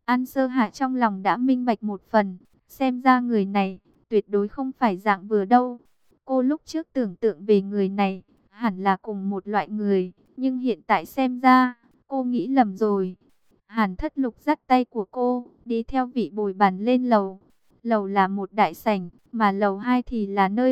An Sơ Hạ trong lòng đã minh bạch một phần, xem ra người này tuyệt đối không phải dạng vừa đâu. Cô lúc trước tưởng tượng về người này, hẳn là cùng một loại người, nhưng hiện tại xem ra, cô nghĩ lầm rồi. Hàn Thất Lục dắt tay của cô, đi theo vị bồi bàn lên lầu. Lầu là một đại sảnh, mà lầu 2 thì là nơi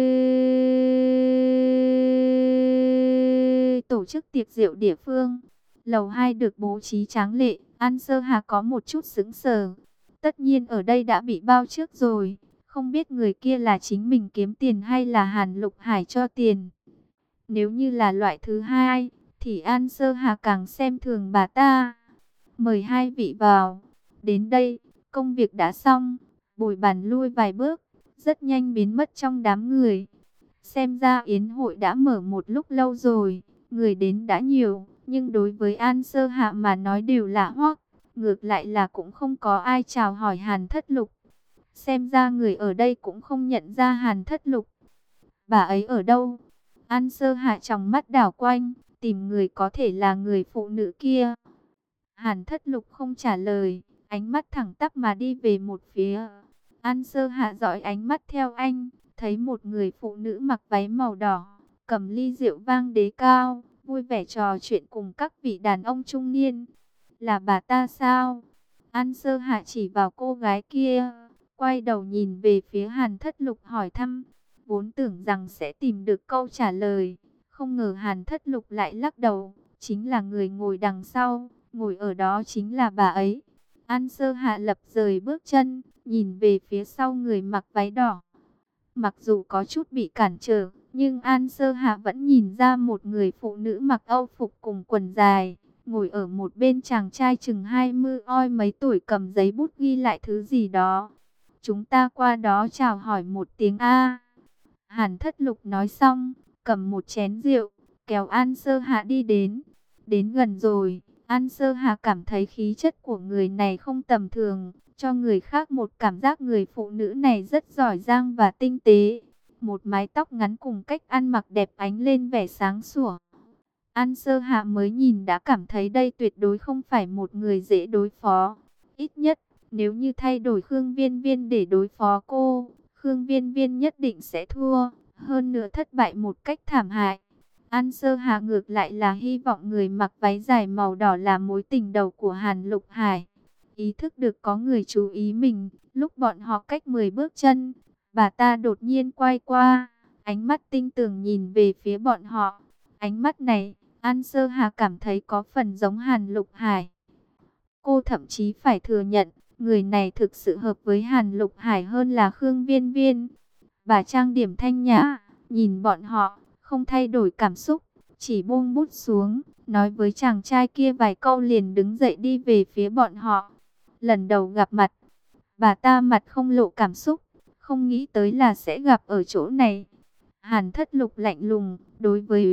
tổ chức tiệc rượu địa phương. Lầu 2 được bố trí tráng lệ, An Sơ Hà có một chút sững sờ. Tất nhiên ở đây đã bị bao trước rồi, không biết người kia là chính mình kiếm tiền hay là Hàn Lục Hải cho tiền. Nếu như là loại thứ hai, thì An Sơ Hà càng xem thường bà ta. Mời hai vị vào. Đến đây, công việc đã xong, bồi bàn lui vài bước, rất nhanh biến mất trong đám người. Xem ra yến hội đã mở một lúc lâu rồi, người đến đã nhiều, nhưng đối với An Sơ Hạ mà nói đều lạ hoắc. Ngược lại là cũng không có ai chào hỏi Hàn Thất Lục. Xem ra người ở đây cũng không nhận ra Hàn Thất Lục. Bà ấy ở đâu? An Sơ Hạ trong mắt đảo quanh, tìm người có thể là người phụ nữ kia. Hàn Thất Lục không trả lời, ánh mắt thẳng tắp mà đi về một phía. An Sơ Hạ dõi ánh mắt theo anh, thấy một người phụ nữ mặc váy màu đỏ, cầm ly rượu vang đế cao, vui vẻ trò chuyện cùng các vị đàn ông trung niên. Là bà ta sao? An Sơ Hạ chỉ vào cô gái kia, quay đầu nhìn về phía Hàn Thất Lục hỏi thăm. Vốn tưởng rằng sẽ tìm được câu trả lời, không ngờ Hàn Thất Lục lại lắc đầu, chính là người ngồi đằng sau, ngồi ở đó chính là bà ấy. An Sơ Hạ lập rời bước chân, nhìn về phía sau người mặc váy đỏ. Mặc dù có chút bị cản trở, nhưng An Sơ Hạ vẫn nhìn ra một người phụ nữ mặc âu phục cùng quần dài, ngồi ở một bên chàng trai chừng 20 oi mấy tuổi cầm giấy bút ghi lại thứ gì đó. Chúng ta qua đó chào hỏi một tiếng A. Hàn Thất Lục nói xong, cầm một chén rượu, kéo An Sơ Hạ đi đến. Đến gần rồi, An Sơ Hạ cảm thấy khí chất của người này không tầm thường, cho người khác một cảm giác người phụ nữ này rất giỏi giang và tinh tế. Một mái tóc ngắn cùng cách ăn mặc đẹp ánh lên vẻ sáng sủa. An Sơ Hạ mới nhìn đã cảm thấy đây tuyệt đối không phải một người dễ đối phó. Ít nhất, nếu như thay đổi Khương Viên Viên để đối phó cô, Khương Viên Viên nhất định sẽ thua, hơn nữa thất bại một cách thảm hại. An Sơ Hà ngược lại là hy vọng người mặc váy dài màu đỏ là mối tình đầu của Hàn Lục Hải. Ý thức được có người chú ý mình, lúc bọn họ cách 10 bước chân, bà ta đột nhiên quay qua, ánh mắt tinh tường nhìn về phía bọn họ. Ánh mắt này, An Sơ Hà cảm thấy có phần giống Hàn Lục Hải. Cô thậm chí phải thừa nhận, người này thực sự hợp với Hàn Lục Hải hơn là Khương Viên Viên. Bà trang điểm thanh nhã, nhìn bọn họ, không thay đổi cảm xúc, chỉ buông bút xuống, nói với chàng trai kia vài câu liền đứng dậy đi về phía bọn họ. Lần đầu gặp mặt, bà ta mặt không lộ cảm xúc, không nghĩ tới là sẽ gặp ở chỗ này. Hàn Thất Lục lạnh lùng, đối với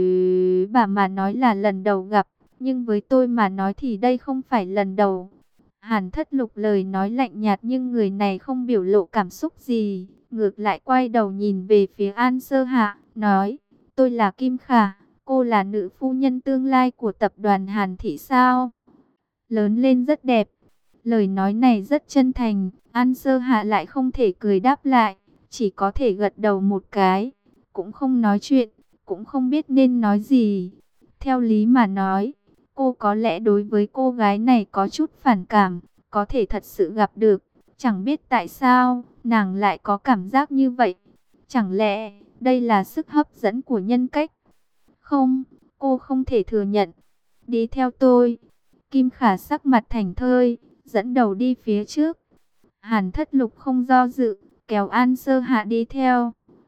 bà mà nói là lần đầu gặp, nhưng với tôi mà nói thì đây không phải lần đầu. Hàn Thất Lục lời nói lạnh nhạt nhưng người này không biểu lộ cảm xúc gì, ngược lại quay đầu nhìn về phía An Sơ Hạ, nói, tôi là Kim Khả, cô là nữ phu nhân tương lai của tập đoàn Hàn Thị sao? Lớn lên rất đẹp. Lời nói này rất chân thành, An Sơ Hạ lại không thể cười đáp lại, chỉ có thể gật đầu một cái, cũng không nói chuyện, cũng không biết nên nói gì. Theo lý mà nói, cô có lẽ đối với cô gái này có chút phản cảm, có thể thật sự gặp được. Chẳng biết tại sao, nàng lại có cảm giác như vậy. Chẳng lẽ, đây là sức hấp dẫn của nhân cách? Không, cô không thể thừa nhận. Đi theo tôi. Kim Khả sắc mặt thảnh thơi, dẫn đầu đi phía trước. Hàn Thất Lục không do dự, kéo An Sơ Hạ đi theo.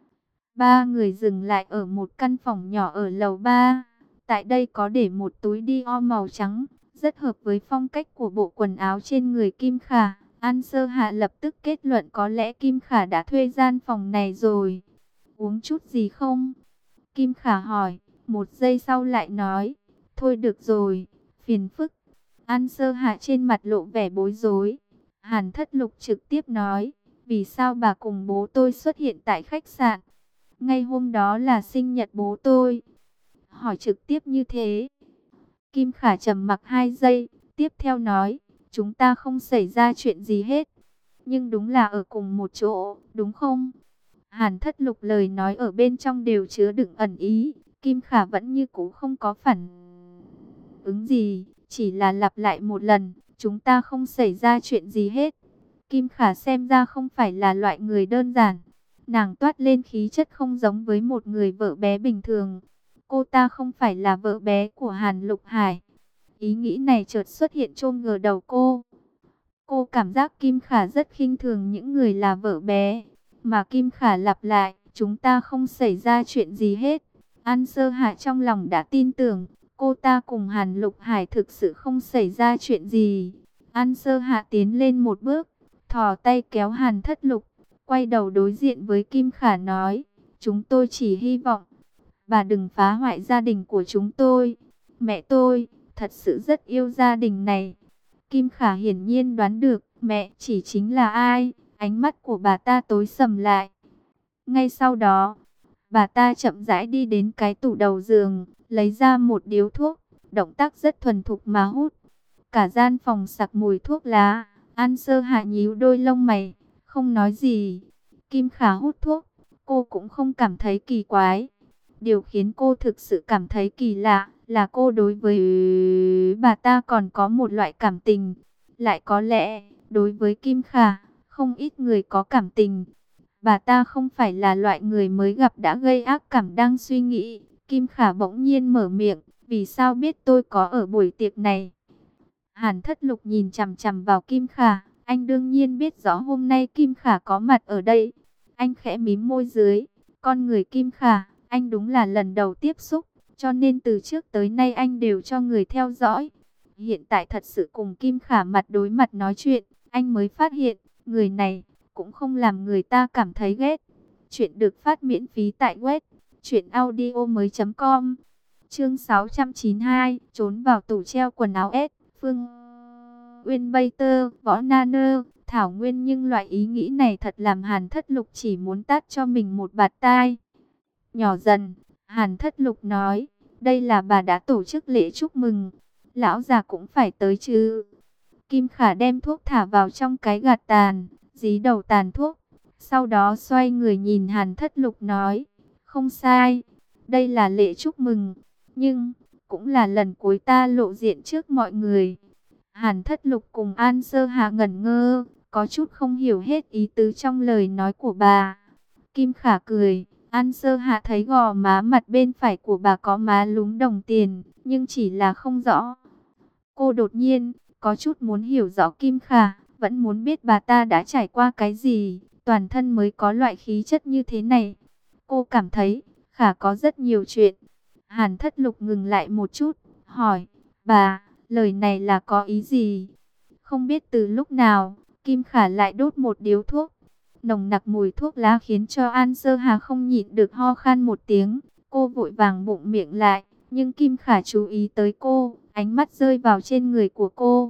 Ba người dừng lại ở một căn phòng nhỏ ở lầu 3. Tại đây có để một túi Dior màu trắng, rất hợp với phong cách của bộ quần áo trên người Kim Khả. An Sơ Hạ lập tức kết luận có lẽ Kim Khả đã thuê gian phòng này rồi. Uống chút gì không? Kim Khả hỏi, một giây sau lại nói, thôi được rồi, phiền phức. An Sơ Hạ trên mặt lộ vẻ bối rối. Hàn Thất Lục trực tiếp nói, vì sao bà cùng bố tôi xuất hiện tại khách sạn? Ngay hôm đó là sinh nhật bố tôi. Hỏi trực tiếp như thế. Kim Khả trầm mặc 2 giây, tiếp theo nói, chúng ta không xảy ra chuyện gì hết. Nhưng đúng là ở cùng một chỗ, đúng không? Hàn Thất Lục lời nói ở bên trong đều chứa đựng ẩn ý. Kim Khả vẫn như cũ không có phản ứng gì, chỉ là lặp lại một lần, chúng ta không xảy ra chuyện gì hết. Kim Khả xem ra không phải là loại người đơn giản. Nàng toát lên khí chất không giống với một người vợ bé bình thường. Cô ta không phải là vợ bé của Hàn Lục Hải. Ý nghĩ này chợt xuất hiện chôn ngờ đầu cô. Cô cảm giác Kim Khả rất khinh thường những người là vợ bé. Mà Kim Khả lặp lại, chúng ta không xảy ra chuyện gì hết. An Sơ Hạ trong lòng đã tin tưởng, cô ta cùng Hàn Lục Hải thực sự không xảy ra chuyện gì. An Sơ Hạ tiến lên một bước, thò tay kéo Hàn Thất Lục, quay đầu đối diện với Kim Khả nói, chúng tôi chỉ hy vọng, bà đừng phá hoại gia đình của chúng tôi. Mẹ tôi, thật sự rất yêu gia đình này. Kim Khả hiển nhiên đoán được mẹ chỉ chính là ai, ánh mắt của bà ta tối sầm lại. Ngay sau đó, bà ta chậm rãi đi đến cái tủ đầu giường, lấy ra một điếu thuốc, động tác rất thuần thục mà hút. Cả gian phòng sặc mùi thuốc lá. An Sơ Hạ nhíu đôi lông mày, không nói gì. Kim Khả hút thuốc, cô cũng không cảm thấy kỳ quái. Điều khiến cô thực sự cảm thấy kỳ lạ là cô đối với bà ta còn có một loại cảm tình. Lại có lẽ, đối với Kim Khả, không ít người có cảm tình. Bà ta không phải là loại người mới gặp đã gây ác cảm đang suy nghĩ. Kim Khả bỗng nhiên mở miệng, vì sao biết tôi có ở buổi tiệc này? Hàn Thất Lục nhìn chằm chằm vào Kim Khả, anh đương nhiên biết rõ hôm nay Kim Khả có mặt ở đây. Anh khẽ mím môi dưới, con người Kim Khả, anh đúng là lần đầu tiếp xúc, cho nên từ trước tới nay anh đều cho người theo dõi. Hiện tại thật sự cùng Kim Khả mặt đối mặt nói chuyện, anh mới phát hiện, người này cũng không làm người ta cảm thấy ghét. Chuyện được phát miễn phí tại web truyệnaudiomoi.com. Chương 692, trốn vào tủ treo quần áo S. Phương Uyên Bay Tơ, Võ Na Nơ, Thảo Nguyên, nhưng loại ý nghĩ này thật làm Hàn Thất Lục chỉ muốn tát cho mình một bạt tai. Nhỏ dần, Hàn Thất Lục nói, đây là bà đã tổ chức lễ chúc mừng, lão già cũng phải tới chứ. Kim Khả đem thuốc thả vào trong cái gạt tàn, dí đầu tàn thuốc, sau đó xoay người nhìn Hàn Thất Lục nói, không sai, đây là lễ chúc mừng, nhưng cũng là lần cuối ta lộ diện trước mọi người. Hàn Thất Lục cùng An Sơ Hạ ngẩn ngơ, có chút không hiểu hết ý tứ trong lời nói của bà. Kim Khả cười, An Sơ Hạ thấy gò má mặt bên phải của bà có má lúm đồng tiền, nhưng chỉ là không rõ. Cô đột nhiên có chút muốn hiểu rõ Kim Khả, vẫn muốn biết bà ta đã trải qua cái gì, toàn thân mới có loại khí chất như thế này. Cô cảm thấy Khả có rất nhiều chuyện. Hàn Thất Lục ngừng lại một chút, hỏi, bà, lời này là có ý gì? Không biết từ lúc nào, Kim Khả lại đốt một điếu thuốc. Nồng nặc mùi thuốc lá khiến cho An Sơ Hà không nhịn được ho khan một tiếng. Cô vội vàng bụng miệng lại, nhưng Kim Khả chú ý tới cô, ánh mắt rơi vào trên người của cô.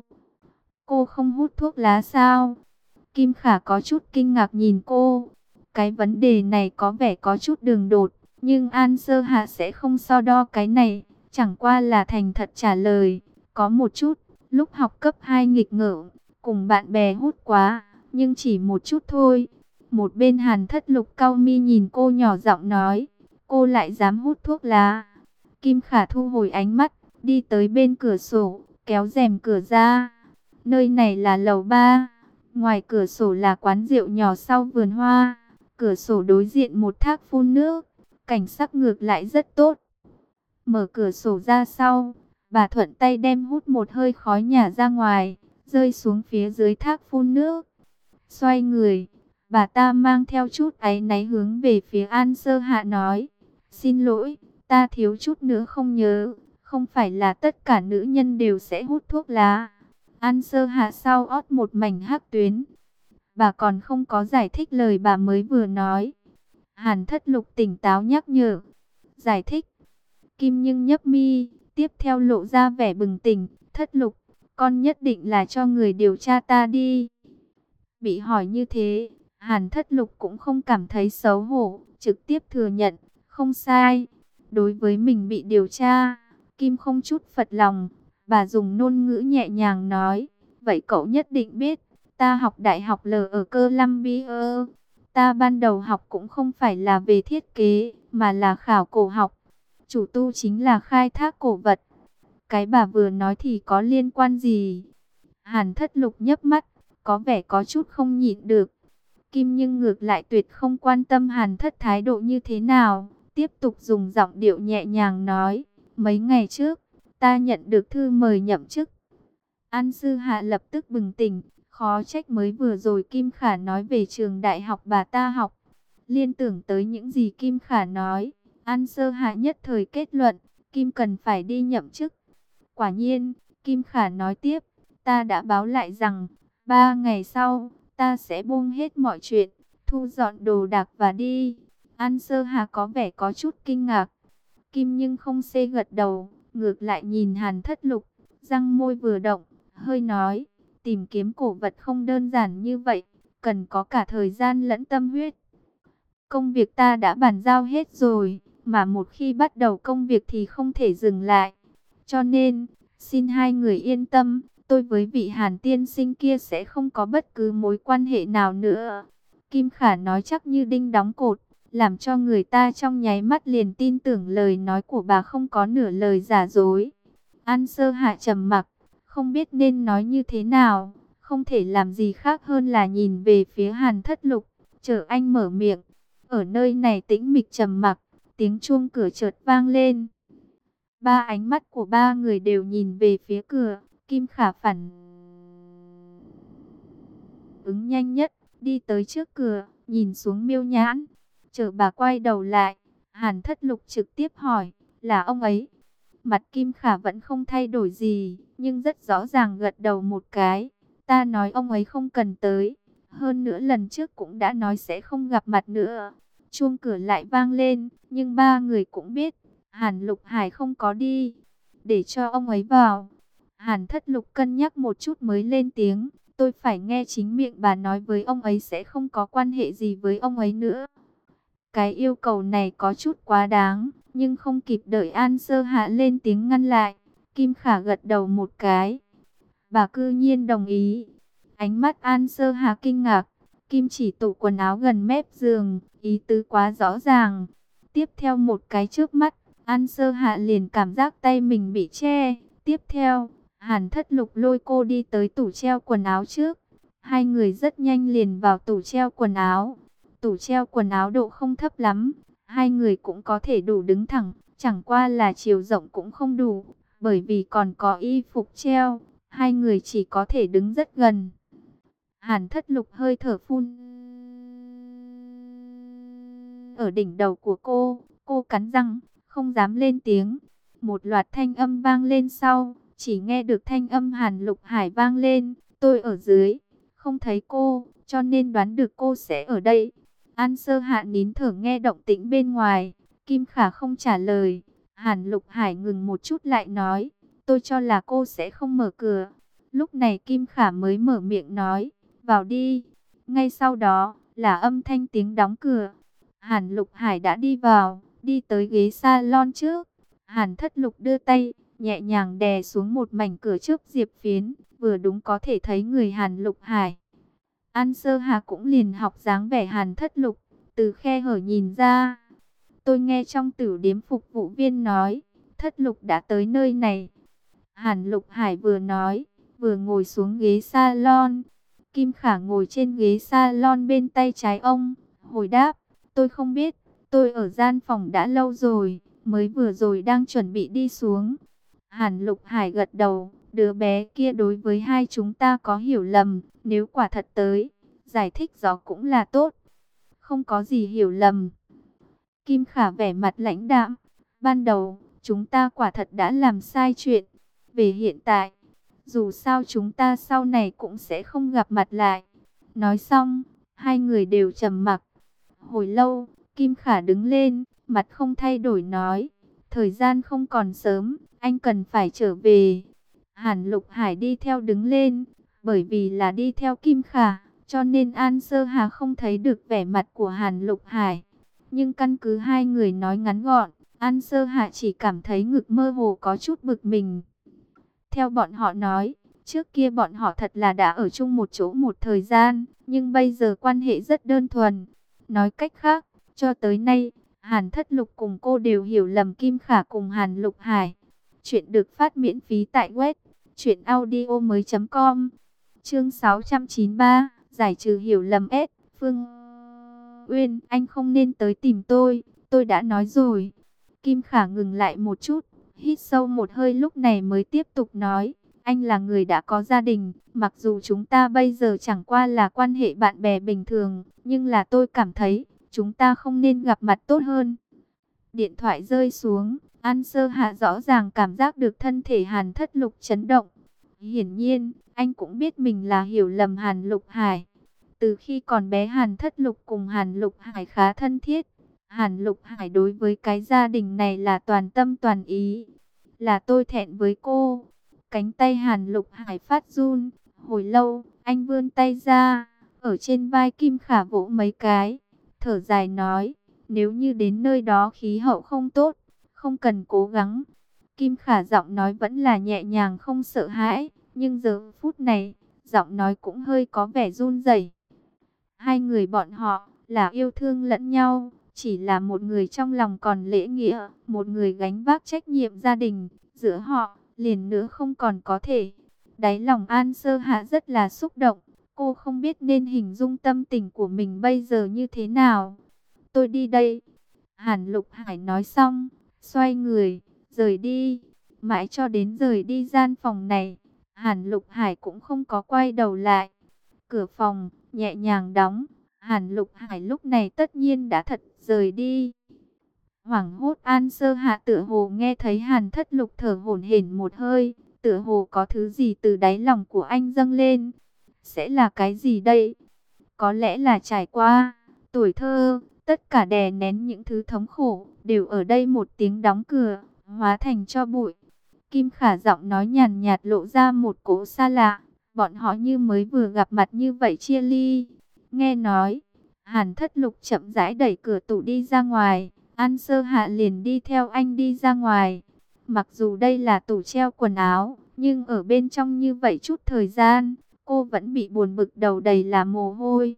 Cô không hút thuốc lá sao? Kim Khả có chút kinh ngạc nhìn cô. Cái vấn đề này có vẻ có chút đường đột, nhưng An Sơ Hạ sẽ không so đo cái này, chẳng qua là thành thật trả lời. Có một chút, lúc học cấp 2 nghịch ngợm, cùng bạn bè hút quá, nhưng chỉ một chút thôi. Một bên Hàn Thất Lục cau mi nhìn cô nhỏ giọng nói, cô lại dám hút thuốc lá. Kim Khả thu hồi ánh mắt, đi tới bên cửa sổ, kéo rèm cửa ra. Nơi này là lầu 3, ngoài cửa sổ là quán rượu nhỏ sau vườn hoa. Cửa sổ đối diện một thác phun nước, cảnh sắc ngược lại rất tốt. Mở cửa sổ ra sau, bà thuận tay đem hút một hơi khói nhả ra ngoài, rơi xuống phía dưới thác phun nước. Xoay người, bà ta mang theo chút áy náy hướng về phía An Sơ Hạ nói, xin lỗi, ta thiếu chút nữa không nhớ, không phải là tất cả nữ nhân đều sẽ hút thuốc lá. An Sơ Hạ sau ót một mảnh hắc tuyến. Bà còn không có giải thích lời bà mới vừa nói. Hàn Thất Lục tỉnh táo nhắc nhở. Giải thích. Kim nhưng nhấp mi, tiếp theo lộ ra vẻ bừng tỉnh. Thất Lục, con nhất định là cho người điều tra ta đi. Bị hỏi như thế, Hàn Thất Lục cũng không cảm thấy xấu hổ, trực tiếp thừa nhận, không sai. Đối với mình bị điều tra, Kim không chút phật lòng. Bà dùng ngôn ngữ nhẹ nhàng nói, vậy cậu nhất định biết, ta học đại học L ở Columbia. Ta ban đầu học cũng không phải là về thiết kế, mà là khảo cổ học. Chủ tu chính là khai thác cổ vật. Cái bà vừa nói thì có liên quan gì? Hàn Thất Lục nhấp mắt, có vẻ có chút không nhịn được. Kim nhưng ngược lại tuyệt không quan tâm Hàn Thất thái độ như thế nào, tiếp tục dùng giọng điệu nhẹ nhàng nói, mấy ngày trước, ta nhận được thư mời nhậm chức. An Sư Hạ lập tức bừng tỉnh, khó trách mới vừa rồi Kim Khả nói về trường đại học bà ta học. Liên tưởng tới những gì Kim Khả nói, An Sơ Hạ nhất thời kết luận, Kim cần phải đi nhậm chức. Quả nhiên, Kim Khả nói tiếp, ta đã báo lại rằng, 3 ngày sau, ta sẽ buông hết mọi chuyện, thu dọn đồ đạc và đi. An Sơ Hà có vẻ có chút kinh ngạc. Kim nhưng không xê gật đầu, ngược lại nhìn Hàn Thất Lục, răng môi vừa động, hơi nói, tìm kiếm cổ vật không đơn giản như vậy, cần có cả thời gian lẫn tâm huyết. Công việc ta đã bàn giao hết rồi, mà một khi bắt đầu công việc thì không thể dừng lại. Cho nên, xin hai người yên tâm, tôi với vị Hàn tiên sinh kia sẽ không có bất cứ mối quan hệ nào nữa. Kim Khả nói chắc như đinh đóng cột, làm cho người ta trong nháy mắt liền tin tưởng lời nói của bà không có nửa lời giả dối. An Sơ Hạ trầm mặc, không biết nên nói như thế nào, không thể làm gì khác hơn là nhìn về phía Hàn Thất Lục, chờ anh mở miệng. Ở nơi này tĩnh mịch trầm mặc, tiếng chuông cửa chợt vang lên. Ba ánh mắt của ba người đều nhìn về phía cửa. Kim Khả phản ứng nhanh nhất, đi tới trước cửa, nhìn xuống Miêu Nhãn. Chờ bà quay đầu lại, Hàn Thất Lục trực tiếp hỏi, là ông ấy? Mặt Kim Khả vẫn không thay đổi gì, nhưng rất rõ ràng gật đầu một cái. Ta nói ông ấy không cần tới. Hơn nữa lần trước cũng đã nói sẽ không gặp mặt nữa. Chuông cửa lại vang lên, nhưng ba người cũng biết, Hàn Lục Hải không có đi. Để cho ông ấy vào. Hàn Thất Lục cân nhắc một chút mới lên tiếng. Tôi phải nghe chính miệng bà nói với ông ấy sẽ không có quan hệ gì với ông ấy nữa. Cái yêu cầu này có chút quá đáng, nhưng không kịp đợi An Sơ Hạ lên tiếng ngăn lại. Kim Khả gật đầu một cái. Bà cư nhiên đồng ý. Ánh mắt An Sơ Hạ kinh ngạc. Kim chỉ tủ quần áo gần mép giường, ý tứ quá rõ ràng. Tiếp theo một cái trước mắt, An Sơ Hạ liền cảm giác tay mình bị che. Tiếp theo, Hàn Thất Lục lôi cô đi tới tủ treo quần áo trước. Hai người rất nhanh liền vào tủ treo quần áo. Tủ treo quần áo độ không thấp lắm, hai người cũng có thể đủ đứng thẳng, chẳng qua là chiều rộng cũng không đủ, bởi vì còn có y phục treo, hai người chỉ có thể đứng rất gần. Hàn Thất Lục hơi thở phun ở đỉnh đầu của cô cắn răng, không dám lên tiếng. Một loạt thanh âm vang lên sau, chỉ nghe được thanh âm Hàn Lục Hải vang lên, tôi ở dưới, không thấy cô, cho nên đoán được cô sẽ ở đây. An Sơ Hạ nín thở nghe động tĩnh bên ngoài, Kim Khả không trả lời. Hàn Lục Hải ngừng một chút lại nói, tôi cho là cô sẽ không mở cửa. Lúc này Kim Khả mới mở miệng nói, vào đi. Ngay sau đó là âm thanh tiếng đóng cửa. Hàn Lục Hải đã đi vào, đi tới ghế salon trước. Hàn Thất Lục đưa tay, nhẹ nhàng đè xuống một mảnh cửa trước diệp phiến, vừa đúng có thể thấy người Hàn Lục Hải. An Sơ Hà cũng liền học dáng vẻ Hàn Thất Lục, từ khe hở nhìn ra. Tôi nghe trong tử điếm phục vụ viên nói, Thất Lục đã tới nơi này. Hàn Lục Hải vừa nói, vừa ngồi xuống ghế salon. Kim Khả ngồi trên ghế salon bên tay trái ông, hồi đáp, tôi không biết, tôi ở gian phòng đã lâu rồi, mới vừa rồi đang chuẩn bị đi xuống. Hàn Lục Hải gật đầu, đứa bé kia đối với hai chúng ta có hiểu lầm, nếu quả thật tới, giải thích rõ cũng là tốt. Không có gì hiểu lầm. Kim Khả vẻ mặt lãnh đạm, ban đầu, chúng ta quả thật đã làm sai chuyện. Về hiện tại, dù sao chúng ta sau này cũng sẽ không gặp mặt lại. Nói xong, hai người đều trầm mặc. Hồi lâu, Kim Khả đứng lên, mặt không thay đổi nói, thời gian không còn sớm, anh cần phải trở về. Hàn Lục Hải đi theo đứng lên, bởi vì là đi theo Kim Khả, cho nên An Sơ Hà không thấy được vẻ mặt của Hàn Lục Hải. Nhưng căn cứ hai người nói ngắn gọn, An Sơ Hà chỉ cảm thấy ngực mơ hồ có chút bực mình. Theo bọn họ nói, Trước kia bọn họ thật là đã ở chung một chỗ một thời gian, nhưng bây giờ quan hệ rất đơn thuần. Nói cách khác, cho tới nay, Hàn Thất Lục cùng cô đều hiểu lầm Kim Khả cùng Hàn Lục Hải. Chuyện được phát miễn phí tại web truyệnaudiomoi.com. Chương 693, giải trừ hiểu lầm S. Phương Uyên, anh không nên tới tìm tôi đã nói rồi. Kim Khả ngừng lại một chút, hít sâu một hơi lúc này mới tiếp tục nói. Anh là người đã có gia đình, mặc dù chúng ta bây giờ chẳng qua là quan hệ bạn bè bình thường, nhưng là tôi cảm thấy chúng ta không nên gặp mặt tốt hơn. Điện thoại rơi xuống, An Sơ Hạ rõ ràng cảm giác được thân thể Hàn Thất Lục chấn động. Hiển nhiên, anh cũng biết mình là hiểu lầm Hàn Lục Hải. Từ khi còn bé Hàn Thất Lục cùng Hàn Lục Hải khá thân thiết. Hàn Lục Hải đối với cái gia đình này là toàn tâm toàn ý. Là tôi thẹn với cô. Cánh tay Hàn Lục Hải phát run. Hồi lâu, anh vươn tay ra, ở trên vai Kim Khả vỗ mấy cái. Thở dài nói, nếu như đến nơi đó khí hậu không tốt, không cần cố gắng. Kim Khả giọng nói vẫn là nhẹ nhàng không sợ hãi, nhưng giờ phút này, giọng nói cũng hơi có vẻ run rẩy. Hai người bọn họ là yêu thương lẫn nhau, chỉ là một người trong lòng còn lễ nghĩa, một người gánh vác trách nhiệm gia đình, giữa họ liền nữa không còn có thể. Đáy lòng An Sơ Hạ rất là xúc động, cô không biết nên hình dung tâm tình của mình bây giờ như thế nào. Tôi đi đây. Hàn Lục Hải nói xong, xoay người, rời đi. Mãi cho đến rời đi gian phòng này, Hàn Lục Hải cũng không có quay đầu lại. Cửa phòng nhẹ nhàng đóng, Hàn Lục Hải lúc này tất nhiên đã thật rời đi. Hoảng hốt An Sơ Hạ tựa hồ nghe thấy Hàn Thất Lục thở hổn hển một hơi, tựa hồ có thứ gì từ đáy lòng của anh dâng lên. Sẽ là cái gì đây? Có lẽ là trải qua tuổi thơ, tất cả đè nén những thứ thống khổ, đều ở đây một tiếng đóng cửa, hóa thành tro bụi. Kim Khả giọng nói nhàn nhạt lộ ra một cỗ xa lạ, bọn họ như mới vừa gặp mặt như vậy chia ly. Nghe nói, Hàn Thất Lục chậm rãi đẩy cửa tủ đi ra ngoài, An Sơ Hạ liền đi theo anh đi ra ngoài. Mặc dù đây là tủ treo quần áo, nhưng ở bên trong như vậy chút thời gian, cô vẫn bị buồn bực đầu đầy là mồ hôi.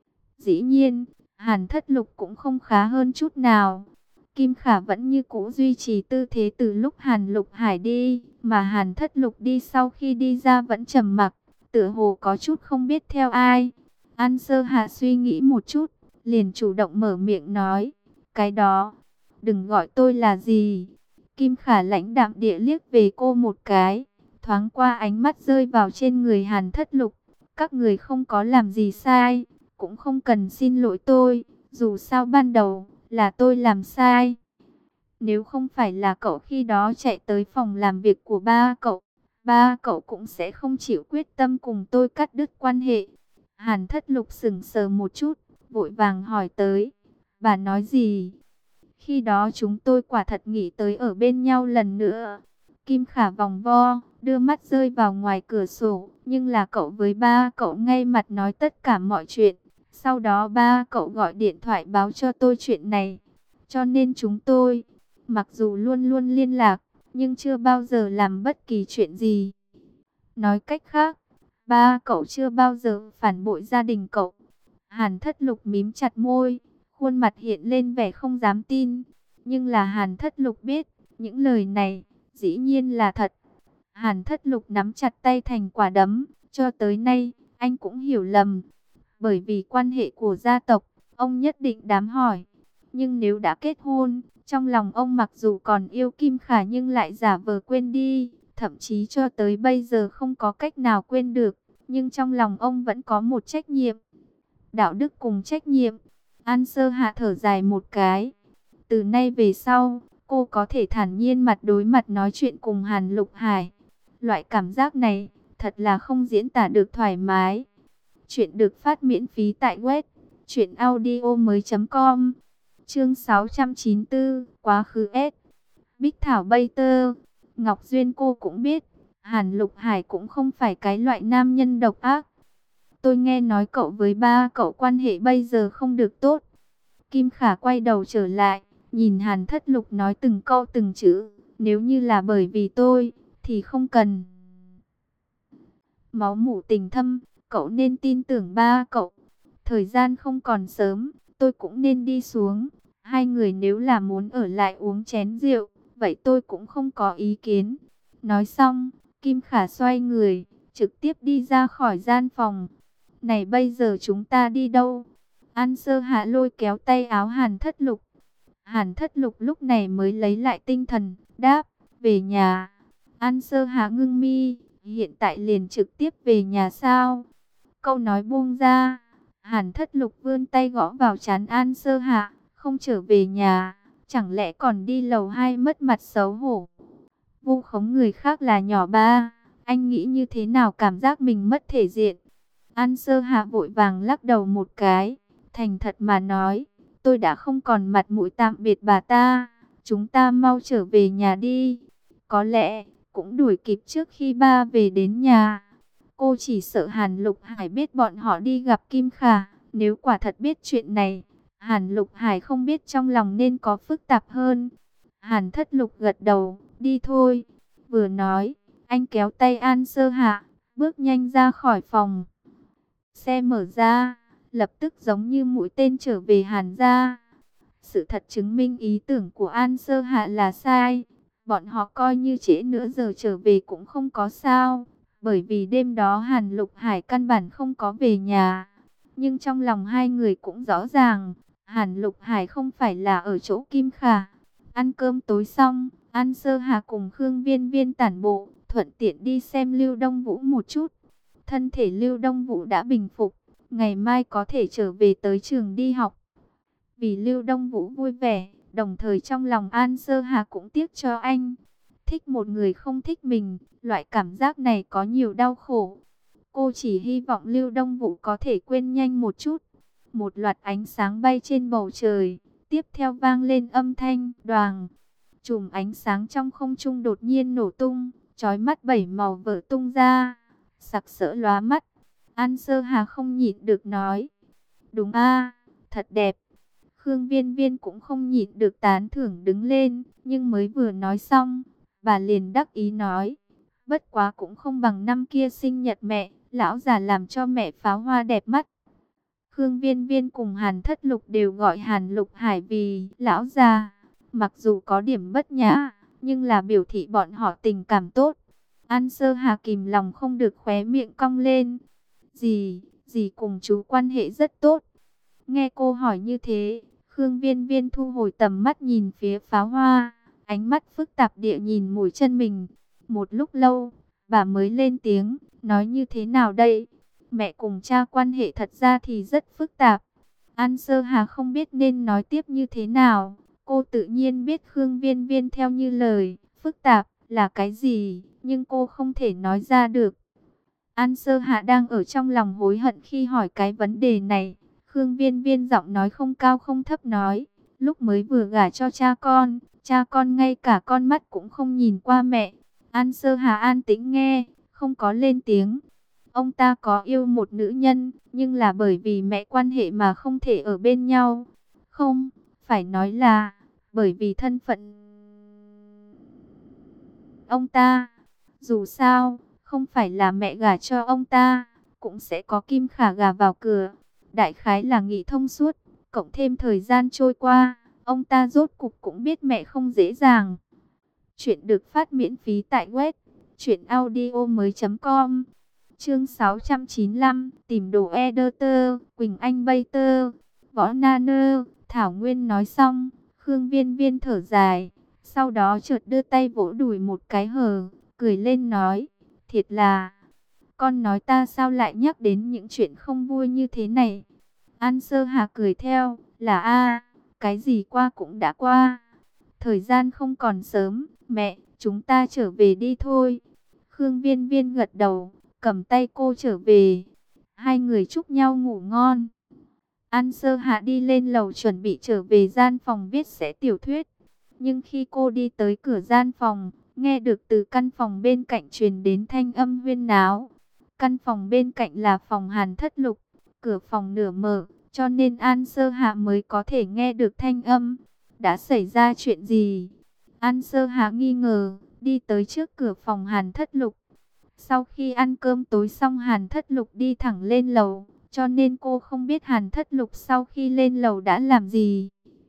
Dĩ nhiên, Hàn Thất Lục cũng không khá hơn chút nào. Kim Khả vẫn như cũ duy trì tư thế từ lúc Hàn Lục Hải đi, mà Hàn Thất Lục đi sau khi đi ra vẫn trầm mặc, tựa hồ có chút không biết theo ai. An Sơ Hạ suy nghĩ một chút, liền chủ động mở miệng nói, cái đó, đừng gọi tôi là gì. Kim Khả lãnh đạm địa liếc về cô một cái, thoáng qua ánh mắt rơi vào trên người Hàn Thất Lục. Các người không có làm gì sai, cũng không cần xin lỗi tôi, dù sao ban đầu là tôi làm sai. Nếu không phải là cậu khi đó chạy tới phòng làm việc của ba cậu cũng sẽ không chịu quyết tâm cùng tôi cắt đứt quan hệ. Hàn Thất Lục sững sờ một chút, vội vàng hỏi tới, bà nói gì? Khi đó chúng tôi quả thật nghĩ tới ở bên nhau lần nữa. Kim Khả vòng vo, đưa mắt rơi vào ngoài cửa sổ, nhưng là cậu với ba cậu ngay mặt nói tất cả mọi chuyện. Sau đó ba cậu gọi điện thoại báo cho tôi chuyện này. Cho nên chúng tôi, mặc dù luôn luôn liên lạc, nhưng chưa bao giờ làm bất kỳ chuyện gì. Nói cách khác, ba cậu chưa bao giờ phản bội gia đình cậu. Hàn Thất Lục mím chặt môi, khuôn mặt hiện lên vẻ không dám tin. Nhưng là Hàn Thất Lục biết, những lời này dĩ nhiên là thật. Hàn Thất Lục nắm chặt tay thành quả đấm, cho tới nay, anh cũng hiểu lầm. Bởi vì quan hệ của gia tộc, ông nhất định đám hỏi. Nhưng nếu đã kết hôn, trong lòng ông mặc dù còn yêu Kim Khả nhưng lại giả vờ quên đi. Thậm chí cho tới bây giờ không có cách nào quên được. Nhưng trong lòng ông vẫn có một trách nhiệm. Đạo đức cùng trách nhiệm. An Sơ Hạ thở dài một cái. Từ nay về sau, cô có thể thản nhiên mặt đối mặt nói chuyện cùng Hàn Lục Hải. Loại cảm giác này, thật là không diễn tả được thoải mái. Chuyện được phát miễn phí tại web truyệnaudiomoi.com. Chương 694, quá khứ S. Bích Thảo Bay Tơ. Ngọc Duyên cô cũng biết, Hàn Lục Hải cũng không phải cái loại nam nhân độc ác. Tôi nghe nói cậu với ba cậu quan hệ bây giờ không được tốt. Kim Khả quay đầu trở lại, nhìn Hàn Thất Lục nói từng câu từng chữ. Nếu như là bởi vì tôi, thì không cần. máu mủ tình thâm, cậu nên tin tưởng ba cậu. Thời gian không còn sớm, tôi cũng nên đi xuống. Hai người nếu là muốn ở lại uống chén rượu, vậy tôi cũng không có ý kiến. Nói xong, Kim Khả xoay người, trực tiếp đi ra khỏi gian phòng. Này bây giờ chúng ta đi đâu? An Sơ Hạ lôi kéo tay áo Hàn Thất Lục. Hàn Thất Lục lúc này mới lấy lại tinh thần, đáp, về nhà. An Sơ Hạ ngưng mi, hiện tại liền trực tiếp về nhà sao? Câu nói buông ra, Hàn Thất Lục vươn tay gõ vào trán An Sơ Hạ, không trở về nhà, chẳng lẽ còn đi lầu 2 mất mặt xấu hổ. Vu khống người khác là nhỏ ba, anh nghĩ như thế nào cảm giác mình mất thể diện. An Sơ Hạ vội vàng lắc đầu một cái, thành thật mà nói, tôi đã không còn mặt mũi tạm biệt bà ta, chúng ta mau trở về nhà đi. Có lẽ cũng đuổi kịp trước khi ba về đến nhà. Cô chỉ sợ Hàn Lục Hải biết bọn họ đi gặp Kim Khả, nếu quả thật biết chuyện này, Hàn Lục Hải không biết trong lòng nên có phức tạp hơn. Hàn Thất Lục gật đầu, đi thôi. Vừa nói, anh kéo tay An Sơ Hạ, bước nhanh ra khỏi phòng. Xe mở ra, lập tức giống như mũi tên trở về Hàn gia. Sự thật chứng minh ý tưởng của An Sơ Hạ là sai. Bọn họ coi như trễ nửa giờ trở về cũng không có sao. Bởi vì đêm đó Hàn Lục Hải căn bản không có về nhà. Nhưng trong lòng hai người cũng rõ ràng, Hàn Lục Hải không phải là ở chỗ Kim Khả. Ăn cơm tối xong, An Sơ Hà cùng Khương Viên Viên tản bộ, thuận tiện đi xem Lưu Đông Vũ một chút. Thân thể Lưu Đông Vũ đã bình phục, ngày mai có thể trở về tới trường đi học. Vì Lưu Đông Vũ vui vẻ, đồng thời trong lòng An Sơ Hà cũng tiếc cho anh. Thích một người không thích mình, loại cảm giác này có nhiều đau khổ. Cô chỉ hy vọng Lưu Đông Vũ có thể quên nhanh một chút. Một loạt ánh sáng bay trên bầu trời, tiếp theo vang lên âm thanh đoàng. Chùm ánh sáng trong không trung đột nhiên nổ tung, chói mắt bảy màu vỡ tung ra, sặc sỡ lóa mắt. An Sơ Hà không nhịn được nói, đúng a, thật đẹp. Khương Viên Viên cũng không nhịn được tán thưởng đứng lên, nhưng mới vừa nói xong, bà liền đắc ý nói, bất quá cũng không bằng năm kia sinh nhật mẹ, lão già làm cho mẹ pháo hoa đẹp mắt. Khương Viên Viên cùng Hàn Thất Lục đều gọi Hàn Lục Hải vì lão già, mặc dù có điểm bất nhã, nhưng là biểu thị bọn họ tình cảm tốt. An Sơ Hà kìm lòng không được khóe miệng cong lên. Dì cùng chú quan hệ rất tốt. Nghe cô hỏi như thế, Khương Viên Viên thu hồi tầm mắt nhìn phía pháo hoa, ánh mắt phức tạp địa nhìn mũi chân mình. Một lúc lâu, bà mới lên tiếng, nói như thế nào đây? Mẹ cùng cha quan hệ thật ra thì rất phức tạp. An Sơ Hà không biết nên nói tiếp như thế nào. Cô tự nhiên biết Khương Viên Viên theo như lời, phức tạp là cái gì, nhưng cô không thể nói ra được. An Sơ Hạ đang ở trong lòng hối hận khi hỏi cái vấn đề này. Khương Viên Viên giọng nói không cao không thấp nói, lúc mới vừa gả cho cha con ngay cả con mắt cũng không nhìn qua mẹ. An Sơ Hà an tĩnh nghe, không có lên tiếng. Ông ta có yêu một nữ nhân, nhưng là bởi vì mẹ quan hệ mà không thể ở bên nhau. Không, phải nói là bởi vì thân phận ông ta. Dù sao, không phải là mẹ gả cho ông ta, cũng sẽ có Kim Khả gả vào cửa. Đại khái là nghĩ thông suốt, cộng thêm thời gian trôi qua, ông ta rốt cục cũng biết mẹ không dễ dàng. Chuyện được phát miễn phí tại web truyệnaudiomoi.com. Chương 695, tìm đồ editor, Quỳnh Anh Bater, Võ Na Nơ. Thảo Nguyên nói xong, Khương Viên Viên thở dài, sau đó chợt đưa tay vỗ đùi một cái hờ, cười lên nói, thiệt là, con nói ta sao lại nhắc đến những chuyện không vui như thế này. An Sơ Hà cười theo, là cái gì qua cũng đã qua. Thời gian không còn sớm, mẹ, chúng ta trở về đi thôi. Khương Viên Viên gật đầu, cầm tay cô trở về. Hai người chúc nhau ngủ ngon. An Sơ Hạ đi lên lầu chuẩn bị trở về gian phòng viết sẽ tiểu thuyết. Nhưng khi cô đi tới cửa gian phòng, nghe được từ căn phòng bên cạnh truyền đến thanh âm huyên náo. Căn phòng bên cạnh là phòng Hàn Thất Lục, cửa phòng nửa mở, cho nên An Sơ Hạ mới có thể nghe được thanh âm. Đã xảy ra chuyện gì? An Sơ Hạ nghi ngờ, đi tới trước cửa phòng Hàn Thất Lục. Sau khi ăn cơm tối xong Hàn Thất Lục đi thẳng lên lầu, cho nên cô không biết Hàn Thất Lục sau khi lên lầu đã làm gì.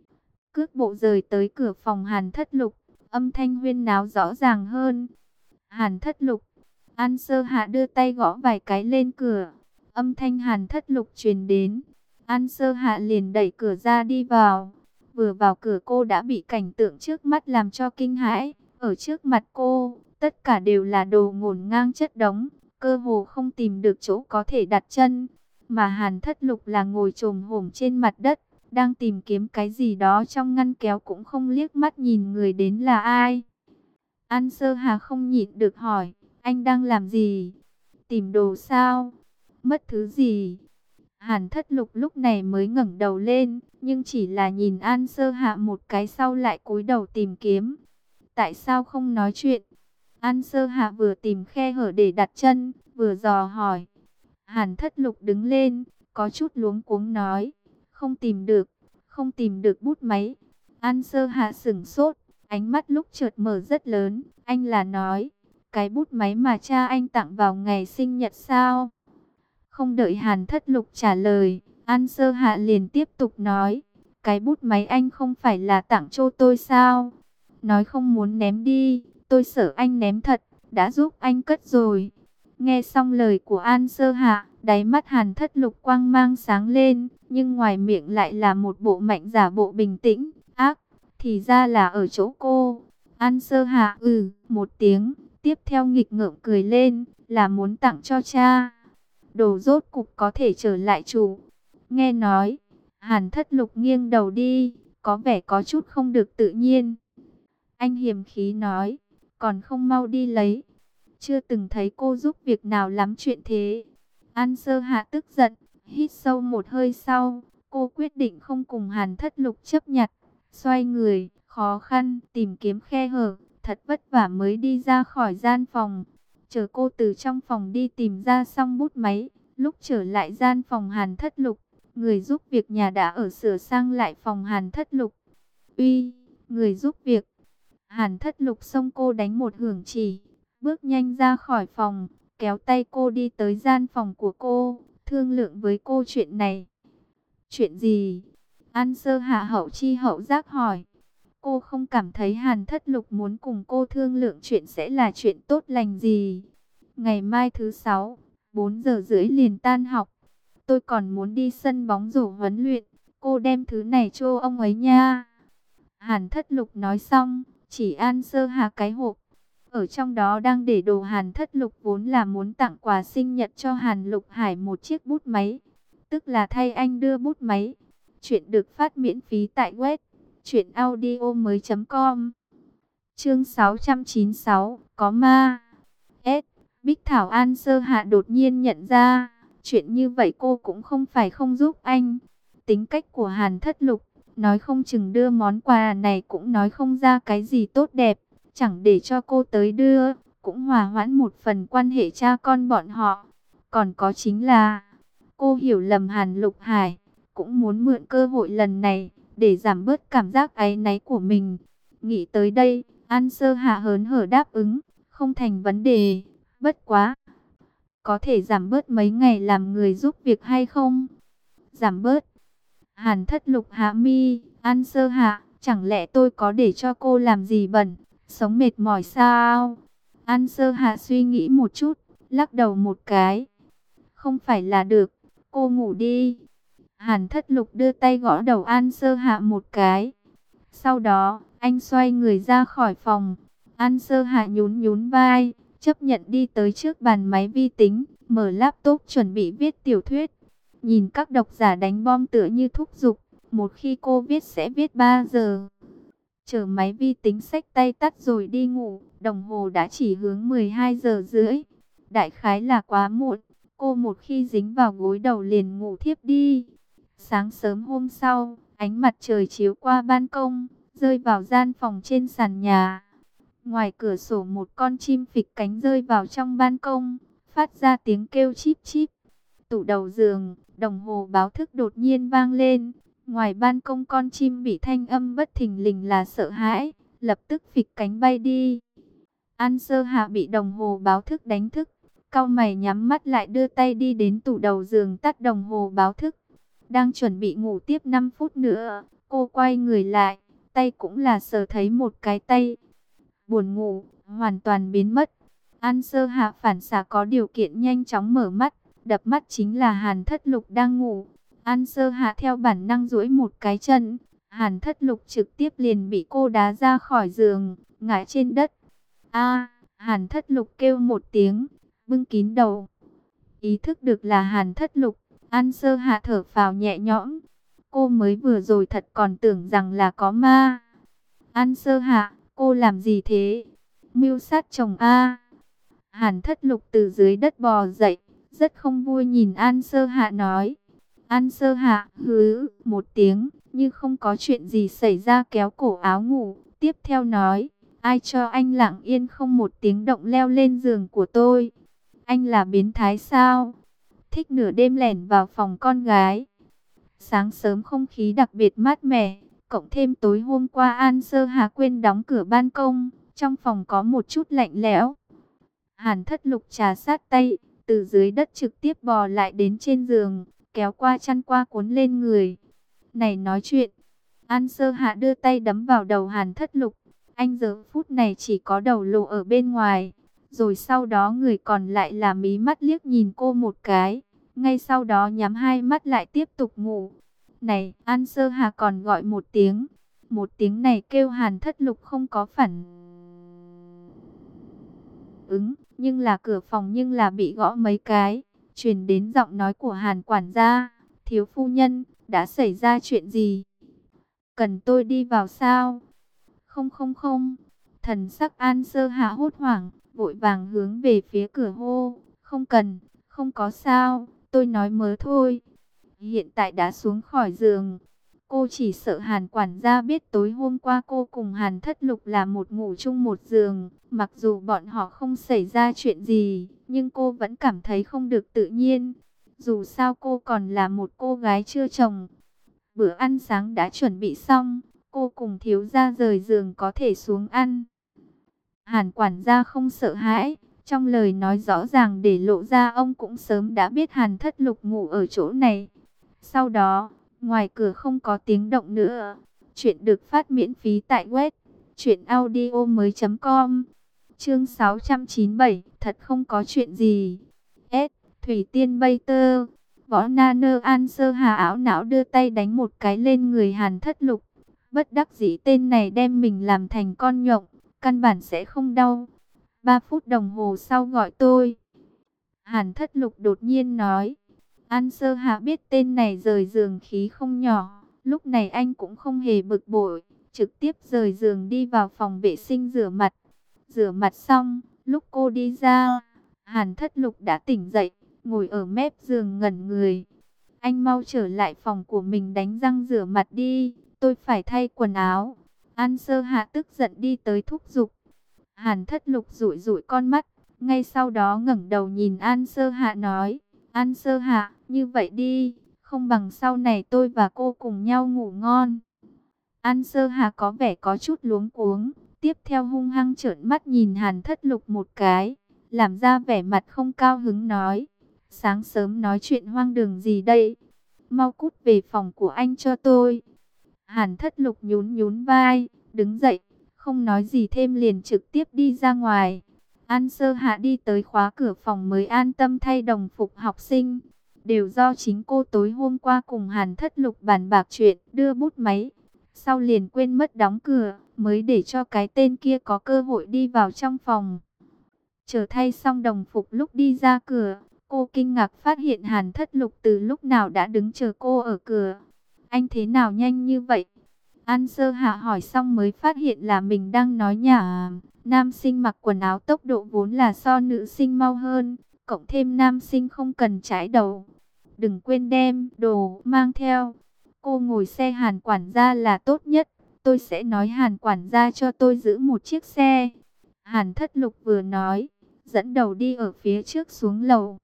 Cước bộ rời tới cửa phòng Hàn Thất Lục, âm thanh huyên náo rõ ràng hơn. Hàn Thất Lục, An Sơ Hạ đưa tay gõ vài cái lên cửa, âm thanh Hàn Thất Lục truyền đến. An Sơ Hạ liền đẩy cửa ra đi vào. Vừa vào cửa cô đã bị cảnh tượng trước mắt làm cho kinh hãi. Ở trước mặt cô, tất cả đều là đồ ngổn ngang chất đống, cơ hồ không tìm được chỗ có thể đặt chân. Mà Hàn Thất Lục là ngồi chồm hổm trên mặt đất, đang tìm kiếm cái gì đó trong ngăn kéo, cũng không liếc mắt nhìn người đến là ai. An Sơ Hà không nhịn được hỏi, anh đang làm gì? Tìm đồ sao? Mất thứ gì? Hàn Thất Lục lúc này mới ngẩng đầu lên, nhưng chỉ là nhìn An Sơ Hạ một cái sau lại cúi đầu tìm kiếm. Tại sao không nói chuyện? An Sơ Hạ vừa tìm khe hở để đặt chân, vừa dò hỏi. Hàn Thất Lục đứng lên, có chút luống cuống nói, không tìm được, không tìm được bút máy. An Sơ Hạ sửng sốt, ánh mắt lúc chợt mở rất lớn. Anh là nói, cái bút máy mà cha anh tặng vào ngày sinh nhật sao? Không đợi Hàn Thất Lục trả lời, An Sơ Hạ liền tiếp tục nói, cái bút máy anh không phải là tặng cho tôi sao? Nói không muốn ném đi, tôi sợ anh ném thật, đã giúp anh cất rồi. Nghe xong lời của An Sơ Hạ, đáy mắt Hàn Thất Lục quang mang sáng lên, nhưng ngoài miệng lại là một bộ mạnh giả bộ bình tĩnh. Ác, thì ra là ở chỗ cô. An Sơ Hạ một tiếng, tiếp theo nghịch ngợm cười lên, là muốn tặng cho cha. Đồ rốt cục có thể trở lại chủ. Nghe nói, Hàn Thất Lục nghiêng đầu đi, có vẻ có chút không được tự nhiên. Anh hiềm khí nói, còn không mau đi lấy. Chưa từng thấy cô giúp việc nào lắm chuyện thế. An Sơ Hạ tức giận, hít sâu một hơi sau, cô quyết định không cùng Hàn Thất Lục chấp nhặt. Xoay người, khó khăn, tìm kiếm khe hở, thật vất vả mới đi ra khỏi gian phòng. Chờ cô từ trong phòng đi tìm ra xong bút máy, lúc trở lại gian phòng Hàn Thất Lục, người giúp việc nhà đã ở sửa sang lại phòng Hàn Thất Lục. Uy, người giúp việc. Hàn Thất Lục xông cô đánh một hưởng chỉ, bước nhanh ra khỏi phòng, kéo tay cô đi tới gian phòng của cô, thương lượng với cô chuyện này. Chuyện gì? An Sơ Hạ hậu chi hậu giác hỏi. Cô không cảm thấy Hàn Thất Lục muốn cùng cô thương lượng chuyện sẽ là chuyện tốt lành gì. Ngày mai thứ 6, 4 giờ rưỡi liền tan học. Tôi còn muốn đi sân bóng rổ huấn luyện. Cô đem thứ này cho ông ấy nha. Hàn Thất Lục nói xong, chỉ An Sơ Hà cái hộp. Ở trong đó đang để đồ. Hàn Thất Lục vốn là muốn tặng quà sinh nhật cho Hàn Lục Hải một chiếc bút máy. Tức là thay anh đưa bút máy. Chuyện được phát miễn phí tại web truyệnaudiomoi.com. Chương 696, có ma. S. Bích Thảo. An Sơ Hạ đột nhiên nhận ra, chuyện như vậy cô cũng không phải không giúp anh. Tính cách của Hàn Thất Lục, nói không chừng đưa món quà này cũng nói không ra cái gì tốt đẹp. Chẳng để cho cô tới đưa, cũng hòa hoãn một phần quan hệ cha con bọn họ. Còn có chính là, cô hiểu lầm Hàn Lục Hải, cũng muốn mượn cơ hội lần này, để giảm bớt cảm giác áy náy của mình. Nghĩ tới đây, An Sơ Hạ hớn hở đáp ứng, không thành vấn đề. Bất quá, có thể giảm bớt mấy ngày làm người giúp việc hay không? Giảm bớt. Hàn Thất Lục hạ mi, An Sơ Hạ, chẳng lẽ tôi có để cho cô làm gì bẩn, sống mệt mỏi sao? An Sơ Hạ suy nghĩ một chút, lắc đầu một cái. Không phải là được, cô ngủ đi. Hàn Thất Lục đưa tay gõ đầu An Sơ Hạ một cái. Sau đó, anh xoay người ra khỏi phòng. An Sơ Hạ nhún nhún vai, chấp nhận đi tới trước bàn máy vi tính, mở laptop chuẩn bị viết tiểu thuyết. Nhìn các độc giả đánh bom tựa như thúc giục, một khi cô viết sẽ viết 3 giờ. Chờ máy vi tính xách tay tắt rồi đi ngủ, đồng hồ đã chỉ hướng 12 giờ rưỡi. Đại khái là quá muộn, cô một khi dính vào gối đầu liền ngủ thiếp đi. Sáng sớm hôm sau, ánh mặt trời chiếu qua ban công, rơi vào gian phòng trên sàn nhà. Ngoài cửa sổ một con chim phịch cánh rơi vào trong ban công, phát ra tiếng kêu chíp chíp. Tủ đầu giường, đồng hồ báo thức đột nhiên vang lên. Ngoài ban công con chim bị thanh âm bất thình lình là sợ hãi, lập tức phịch cánh bay đi. An Sơ Hạ bị đồng hồ báo thức đánh thức, cau mày nhắm mắt lại đưa tay đi đến tủ đầu giường tắt đồng hồ báo thức. Đang chuẩn bị ngủ tiếp 5 phút nữa, cô quay người lại, tay cũng là sờ thấy một cái tay. Buồn ngủ, hoàn toàn biến mất. An Sơ Hạ phản xạ có điều kiện nhanh chóng mở mắt, đập mắt chính là Hàn Thất Lục đang ngủ. An Sơ Hạ theo bản năng duỗi một cái chân, Hàn Thất Lục trực tiếp liền bị cô đá ra khỏi giường, ngã trên đất. A, Hàn Thất Lục kêu một tiếng, bưng kín đầu. Ý thức được là Hàn Thất Lục, An Sơ Hạ thở phào nhẹ nhõm. Cô mới vừa rồi thật còn tưởng rằng là có ma. An Sơ Hạ, cô làm gì thế? Mưu sát chồng a. Hàn Thất Lục từ dưới đất bò dậy, rất không vui nhìn An Sơ Hạ nói. An Sơ Hạ hứ một tiếng, như không có chuyện gì xảy ra kéo cổ áo ngủ. Tiếp theo nói, ai cho anh lặng yên không một tiếng động leo lên giường của tôi? Anh là biến thái sao? Thích nửa đêm lẻn vào phòng con gái. Sáng sớm không khí đặc biệt mát mẻ, cộng thêm tối hôm qua An Sơ Hà quên đóng cửa ban công, trong phòng có một chút lạnh lẽo. Hàn Thất Lục trà sát tay, từ dưới đất trực tiếp bò lại đến trên giường, kéo qua chăn qua cuốn lên người. Này nói chuyện, An Sơ Hạ đưa tay đấm vào đầu Hàn Thất Lục, anh giờ phút này chỉ có đầu lộ ở bên ngoài, rồi sau đó người còn lại là mí mắt liếc nhìn cô một cái. Ngay sau đó nhắm hai mắt lại tiếp tục ngủ. Này, An Sơ Hà còn gọi một tiếng. Một tiếng này kêu Hàn Thất Lục không có phản ứng. Nhưng là cửa phòng nhưng là bị gõ mấy cái. Truyền đến giọng nói của Hàn quản gia. Thiếu phu nhân, đã xảy ra chuyện gì? Cần tôi đi vào sao? Không không không. Thần sắc An Sơ Hà hốt hoảng, vội vàng hướng về phía cửa hô. Không cần, không có sao. Tôi nói mớ thôi. Hiện tại đã xuống khỏi giường. Cô chỉ sợ Hàn quản gia biết tối hôm qua cô cùng Hàn Thất Lục là một ngủ chung một giường. Mặc dù bọn họ không xảy ra chuyện gì, nhưng cô vẫn cảm thấy không được tự nhiên. Dù sao cô còn là một cô gái chưa chồng. Bữa ăn sáng đã chuẩn bị xong, cô cùng thiếu gia rời giường có thể xuống ăn. Hàn quản gia không sợ hãi. Trong lời nói rõ ràng để lộ ra ông cũng sớm đã biết Hàn Thất Lục ngủ ở chỗ này. Sau đó, ngoài cửa không có tiếng động nữa. Chuyện được phát miễn phí tại web truyệnaudiomoi.com. Chương 697, thật không có chuyện gì. S. Thủy Tiên Bay Tơ. Võ Na Nơ An Sơ Hà ảo não đưa tay đánh một cái lên người Hàn Thất Lục. Bất đắc dĩ tên này đem mình làm thành con nhộng, căn bản sẽ không đau. 3 phút đồng hồ sau gọi tôi. Hàn Thất Lục đột nhiên nói. An Sơ Hạ biết tên này rời giường khí không nhỏ. Lúc này anh cũng không hề bực bội, trực tiếp rời giường đi vào phòng vệ sinh rửa mặt. Rửa mặt xong, lúc cô đi ra, Hàn Thất Lục đã tỉnh dậy, ngồi ở mép giường ngẩn người. Anh mau trở lại phòng của mình đánh răng rửa mặt đi, tôi phải thay quần áo. An Sơ Hạ tức giận đi tới thúc giục. Hàn Thất Lục dụi dụi con mắt, ngay sau đó ngẩng đầu nhìn An Sơ Hạ nói. An Sơ Hạ, như vậy đi, không bằng sau này tôi và cô cùng nhau ngủ ngon. An Sơ Hạ có vẻ có chút luống cuống, tiếp theo hung hăng trợn mắt nhìn Hàn Thất Lục một cái, làm ra vẻ mặt không cao hứng nói. Sáng sớm nói chuyện hoang đường gì đây? Mau cút về phòng của anh cho tôi. Hàn Thất Lục nhún nhún vai, đứng dậy, không nói gì thêm liền trực tiếp đi ra ngoài. An Sơ Hạ đi tới khóa cửa phòng mới an tâm thay đồng phục học sinh. Đều do chính cô tối hôm qua cùng Hàn Thất Lục bàn bạc chuyện đưa bút máy. Sau liền quên mất đóng cửa, mới để cho cái tên kia có cơ hội đi vào trong phòng. Chờ thay xong đồng phục lúc đi ra cửa, cô kinh ngạc phát hiện Hàn Thất Lục từ lúc nào đã đứng chờ cô ở cửa. Anh thế nào nhanh như vậy? An Sơ Hạ hỏi xong mới phát hiện là mình đang nói nhảm. Nam sinh mặc quần áo tốc độ vốn là so nữ sinh mau hơn, cộng thêm nam sinh không cần trái đầu. Đừng quên đem đồ mang theo. Cô ngồi xe Hàn quản gia là tốt nhất. Tôi sẽ nói Hàn quản gia cho tôi giữ một chiếc xe. Hàn Thất Lục vừa nói, dẫn đầu đi ở phía trước xuống lầu.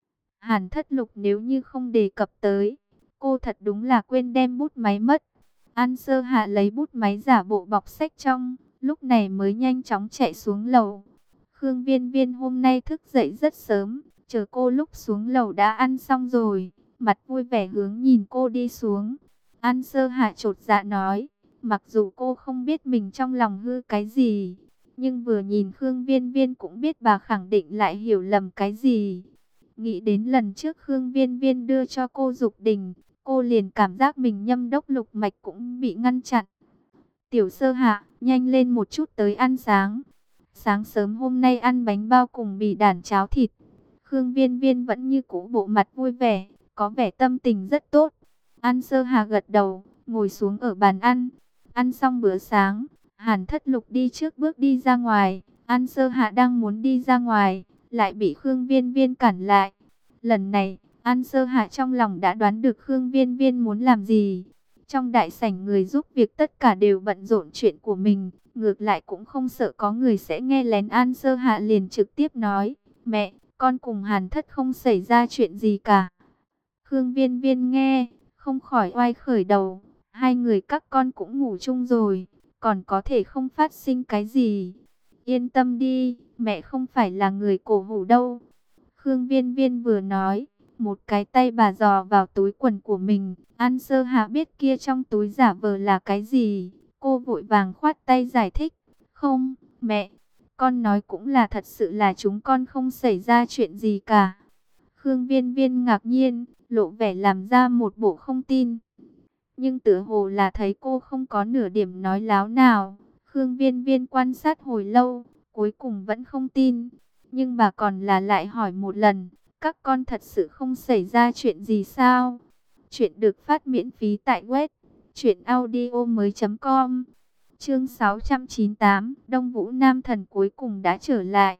Hàn Thất Lục nếu như không đề cập tới, cô thật đúng là quên đem bút máy mất. An Sơ Hạ lấy bút máy giả bộ bọc sách trong, lúc này mới nhanh chóng chạy xuống lầu. Khương Viên Viên hôm nay thức dậy rất sớm, Chờ cô lúc xuống lầu đã ăn xong rồi, mặt vui vẻ hướng nhìn cô đi xuống. An Sơ Hạ chột dạ nói, mặc dù cô không biết mình trong lòng hư cái gì, nhưng vừa nhìn Khương Viên Viên cũng biết bà khẳng định lại hiểu lầm cái gì. Nghĩ đến lần trước Khương Viên Viên đưa cho cô dục đình, cô liền cảm giác mình nhâm đốc lục mạch cũng bị ngăn chặn. Tiểu Sơ Hạ, nhanh lên một chút tới ăn sáng. Sáng sớm hôm nay ăn bánh bao cùng bì đản cháo thịt. Khương Viên Viên vẫn như cũ, bộ mặt vui vẻ, có vẻ tâm tình rất tốt. An Sơ Hà gật đầu, ngồi xuống ở bàn ăn. Ăn xong bữa sáng, Hàn Thất Lục đi trước bước đi ra ngoài. An Sơ Hạ đang muốn đi ra ngoài, lại bị Khương Viên Viên cản lại. Lần này, An Sơ Hạ trong lòng đã đoán được Khương Viên Viên muốn làm gì. Trong đại sảnh người giúp việc tất cả đều bận rộn chuyện của mình, ngược lại cũng không sợ có người sẽ nghe lén. An Sơ Hạ liền trực tiếp nói, mẹ, con cùng Hàn Thất không xảy ra chuyện gì cả. Khương Viên Viên nghe, không khỏi oai khởi đầu, hai người các con cũng ngủ chung rồi, còn có thể không phát sinh cái gì. Yên tâm đi, mẹ không phải là người cổ hủ đâu. Khương Viên Viên vừa nói, một cái tay bà dò vào túi quần của mình. An Sơ Hạ biết kia trong túi giả vờ là cái gì, cô vội vàng khoát tay giải thích, không, mẹ, con nói cũng là thật sự là chúng con không xảy ra chuyện gì cả. Khương Viên Viên ngạc nhiên, lộ vẻ làm ra một bộ không tin. Nhưng tựa hồ là thấy cô không có nửa điểm nói láo nào. Khương Viên Viên quan sát hồi lâu, cuối cùng vẫn không tin. Nhưng bà còn là lại hỏi một lần, các con thật sự không xảy ra chuyện gì sao? Chuyện được phát miễn phí tại web truyệnaudiomoi.com. Chương 698, Đông Vũ Nam Thần cuối cùng đã trở lại.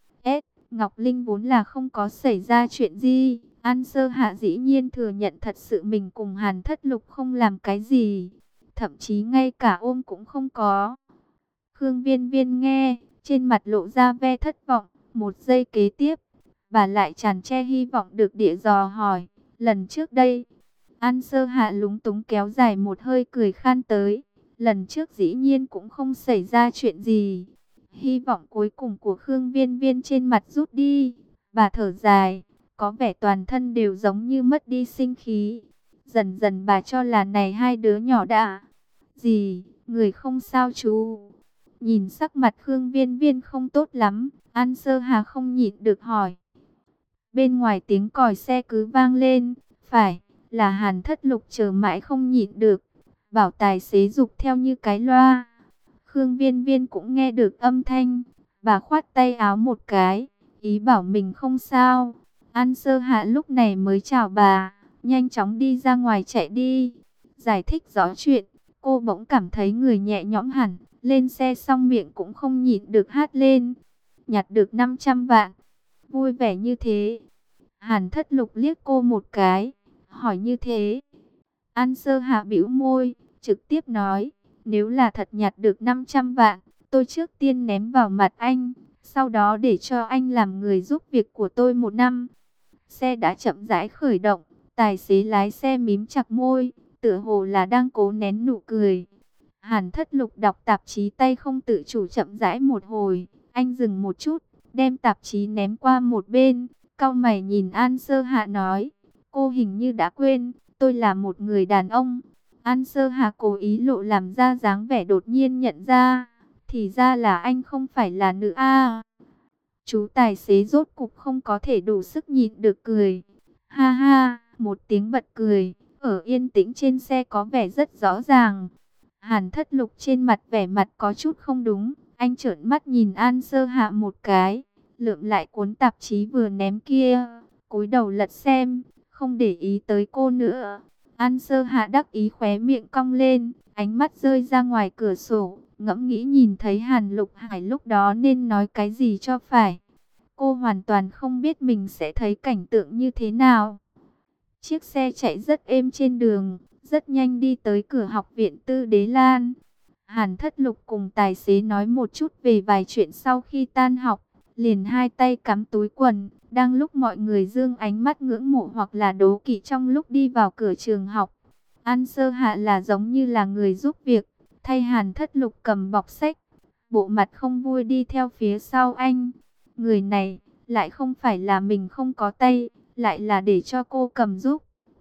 Ngọc Linh vốn là không có xảy ra chuyện gì. An Sơ Hạ dĩ nhiên thừa nhận thật sự mình cùng Hàn Thất Lục không làm cái gì, thậm chí ngay cả ôm cũng không có. Khương Viên Viên nghe, trên mặt lộ ra vẻ thất vọng. Một giây kế tiếp, bà lại tràn trề hy vọng được địa dò hỏi, lần trước đây. An Sơ Hạ lúng túng kéo dài một hơi cười khan tới, lần trước dĩ nhiên cũng không xảy ra chuyện gì. Hy vọng cuối cùng của Khương Viên Viên trên mặt rút đi, bà thở dài, có vẻ toàn thân đều giống như mất đi sinh khí. Dần dần bà cho là này hai đứa nhỏ đã gì, người không sao chú. Nhìn sắc mặt Khương Viên Viên không tốt lắm, An Sơ Hà không nhịn được hỏi. Bên ngoài tiếng còi xe cứ vang lên, phải là Hàn Thất Lục chờ mãi không nhịn được, bảo tài xế giục theo như cái loa. Khương Viên Viên cũng nghe được âm thanh, bà khoát tay áo một cái, ý bảo mình không sao. An Sơ Hạ lúc này mới chào bà, nhanh chóng đi ra ngoài chạy đi. Giải thích rõ chuyện, cô bỗng cảm thấy người nhẹ nhõm hẳn, lên xe xong miệng cũng không nhịn được hát lên. Nhặt được 500 vạn, vui vẻ như thế. Hàn Thất Lục liếc cô một cái, hỏi như thế. An Sơ Hạ bĩu môi, trực tiếp nói, nếu là thật nhặt được 500 vạn, tôi trước tiên ném vào mặt anh, sau đó để cho anh làm người giúp việc của tôi 1 năm. Xe đã chậm rãi khởi động, tài xế lái xe mím chặt môi, tựa hồ là đang cố nén nụ cười. Hàn Thất Lục đọc tạp chí tay không tự chủ chậm rãi một hồi, anh dừng một chút, đem tạp chí ném qua một bên, cau mày nhìn An Sơ Hạ nói, cô hình như đã quên, tôi là một người đàn ông. An Sơ Hạ cố ý lộ làm ra dáng vẻ đột nhiên nhận ra, thì ra là anh không phải là nữ a. Chú tài xế rốt cục không có thể đủ sức nhịn được cười. Ha ha, một tiếng bật cười, ở yên tĩnh trên xe có vẻ rất rõ ràng. Hàn Thất Lục trên mặt vẻ mặt có chút không đúng, anh trợn mắt nhìn An Sơ Hạ một cái, lượm lại cuốn tạp chí vừa ném kia, cúi đầu lật xem, không để ý tới cô nữa. An Sơ Hạ đắc ý khóe miệng cong lên, ánh mắt rơi ra ngoài cửa sổ, ngẫm nghĩ nhìn thấy Hàn Lục Hải lúc đó nên nói cái gì cho phải. Cô hoàn toàn không biết mình sẽ thấy cảnh tượng như thế nào. Chiếc xe chạy rất êm trên đường, rất nhanh đi tới cửa học viện Tư Đế Lan. Hàn Thất Lục cùng tài xế nói một chút về vài chuyện sau khi tan học, liền hai tay cắm túi quần, đang lúc mọi người dương ánh mắt ngưỡng mộ hoặc là đố kỵ trong lúc đi vào cửa trường học. An Sơ Hạ là giống như là người giúp việc, thay Hàn Thất Lục cầm bọc sách, bộ mặt không vui đi theo phía sau anh. Người này lại không phải là mình không có tay, lại là để cho cô cầm giúp.